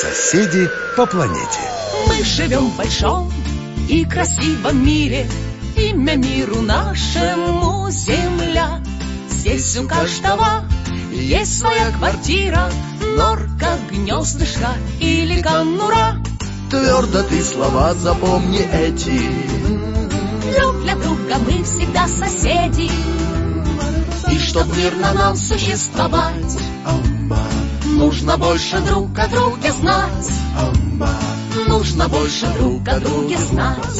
Соседи по планете. Мы живем в большом и красивом мире. Имя миру нашему Земля. Здесь у каждого есть своя квартира, норка, гнездышко или конура. Твердо ты слова запомни эти. Друг для друга мы всегда соседи. И чтоб мирно нам существовать, нужно больше друг о друге знать. Нужно больше друг о друге знать.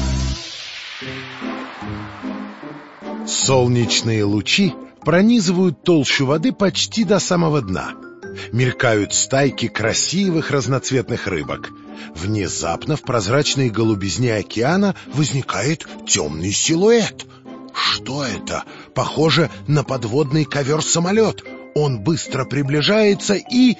Солнечные лучи пронизывают толщу воды почти до самого дна. Мелькают стайки красивых разноцветных рыбок. Внезапно в прозрачной голубизне океана возникает темный силуэт. Что это? Похоже на подводный ковер-самолет. Он быстро приближается и...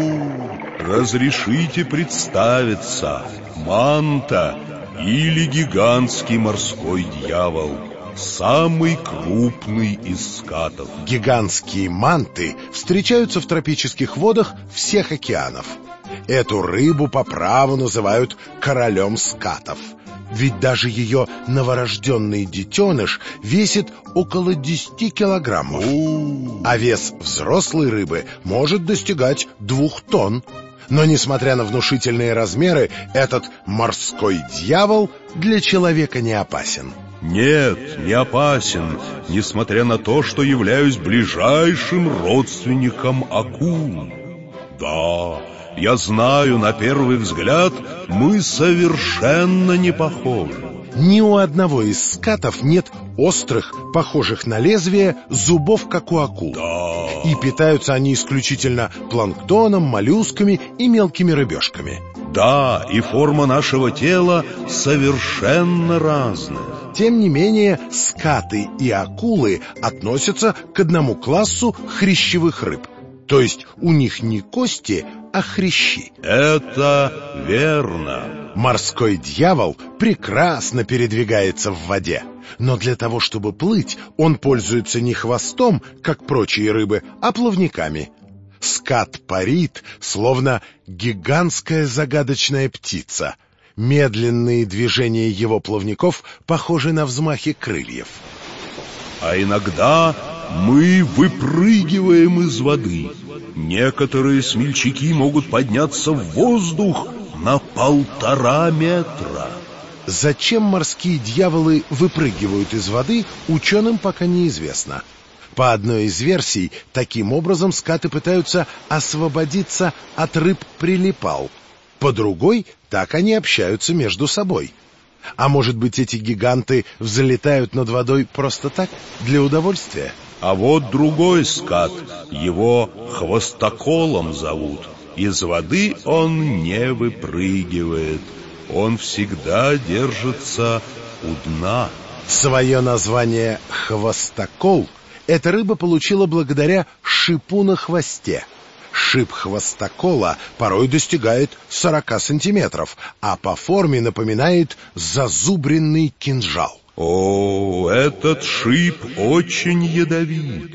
Разрешите представиться. Манта или гигантский морской дьявол. Самый крупный из скатов. Гигантские манты встречаются в тропических водах всех океанов. Эту рыбу по праву называют королем скатов. Ведь даже ее новорожденный детеныш весит около 10 килограммов. А вес взрослой рыбы может достигать 2 тонн. Но, несмотря на внушительные размеры, этот морской дьявол для человека не опасен. Нет, не опасен, несмотря на то, что являюсь ближайшим родственником акул. Да, я знаю, на первый взгляд мы совершенно не похожи. Ни у одного из скатов нет острых, похожих на лезвие, зубов, как у акул. Да. И питаются они исключительно планктоном, моллюсками и мелкими рыбешками. Да, и форма нашего тела совершенно разная. Тем не менее, скаты и акулы относятся к одному классу хрящевых рыб. То есть у них не кости, а хрящи. Это верно. Морской дьявол прекрасно передвигается в воде. Но для того, чтобы плыть, он пользуется не хвостом, как прочие рыбы, а плавниками. Скат парит, словно гигантская загадочная птица. Медленные движения его плавников похожи на взмахи крыльев. А иногда мы выпрыгиваем из воды. Некоторые смельчаки могут подняться в воздух на 1,5 метра. Зачем морские дьяволы выпрыгивают из воды, ученым пока неизвестно. По одной из версий, таким образом скаты пытаются освободиться от рыб-прилипал. По другой, так они общаются между собой. А может быть, эти гиганты взлетают над водой просто так, для удовольствия? А вот другой скат, его хвостоколом зовут. Из воды он не выпрыгивает, он всегда держится у дна. Свое название «хвостокол» эта рыба получила благодаря шипу на хвосте. Шип хвостокола порой достигает 40 сантиметров, а по форме напоминает зазубренный кинжал. О, этот шип очень ядовит.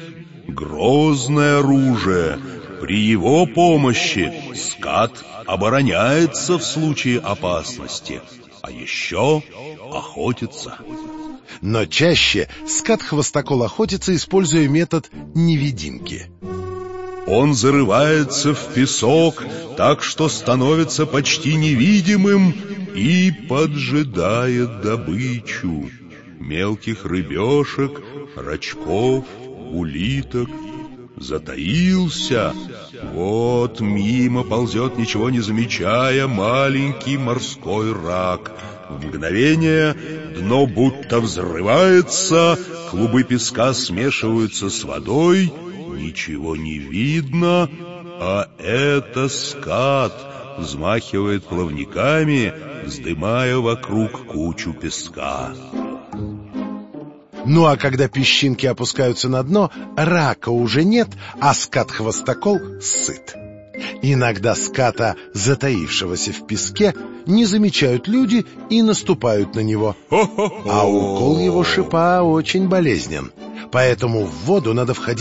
Грозное оружие. При его помощи скат обороняется в случае опасности, а еще охотится. Но чаще скат-хвостокол охотится, используя метод невидимки. Он зарывается в песок, так что становится почти невидимым и поджидает добычу. Мелких рыбешек, рачков, улиток. Затаился. Вот мимо ползет, ничего не замечая, маленький морской рак. В мгновение дно будто взрывается, клубы песка смешиваются с водой, ничего не видно, а это скат взмахивает плавниками, вздымая вокруг кучу песка. Ну а когда песчинки опускаются на дно, рака уже нет, а скат-хвостокол сыт. Иногда ската, затаившегося в песке, не замечают люди и наступают на него. А укол его шипа очень болезнен. Поэтому в воду надо входить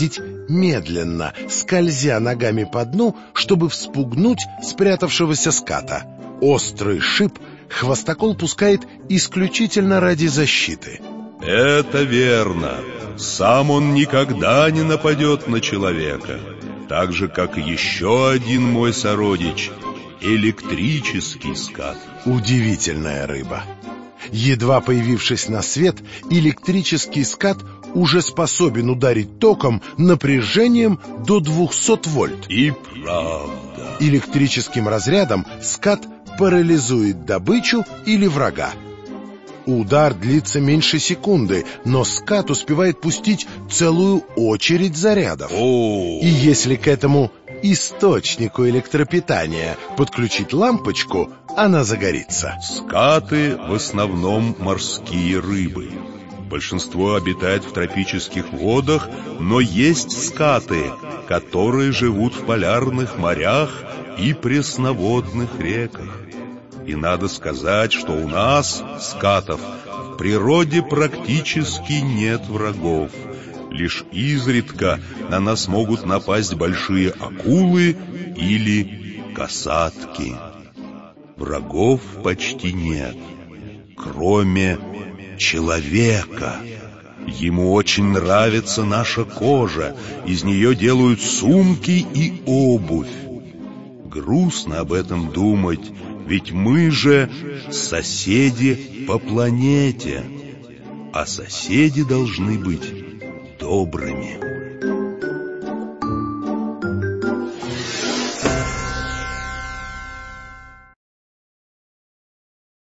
медленно, скользя ногами по дну, чтобы вспугнуть спрятавшегося ската. Острый шип хвостокол пускает исключительно ради защиты. Это верно. Сам он никогда не нападет на человека. Так же, как еще один мой сородич — электрический скат. Удивительная рыба. Едва появившись на свет, электрический скат уже способен ударить током напряжением до 200 вольт. И правда. Электрическим разрядом скат парализует добычу или врага. Удар длится меньше секунды, но скат успевает пустить целую очередь зарядов. И если к этому источнику электропитания подключить лампочку, она загорится. Скаты в основном морские рыбы. Большинство обитает в тропических водах, но есть скаты, которые живут в полярных морях и пресноводных реках. И надо сказать, что у нас, скатов, в природе практически нет врагов. Лишь изредка на нас могут напасть большие акулы или касатки. Врагов почти нет, кроме человека. Ему очень нравится наша кожа, из нее делают сумки и обувь. Грустно об этом думать, ведь мы же соседи по планете, а соседи должны быть добрыми.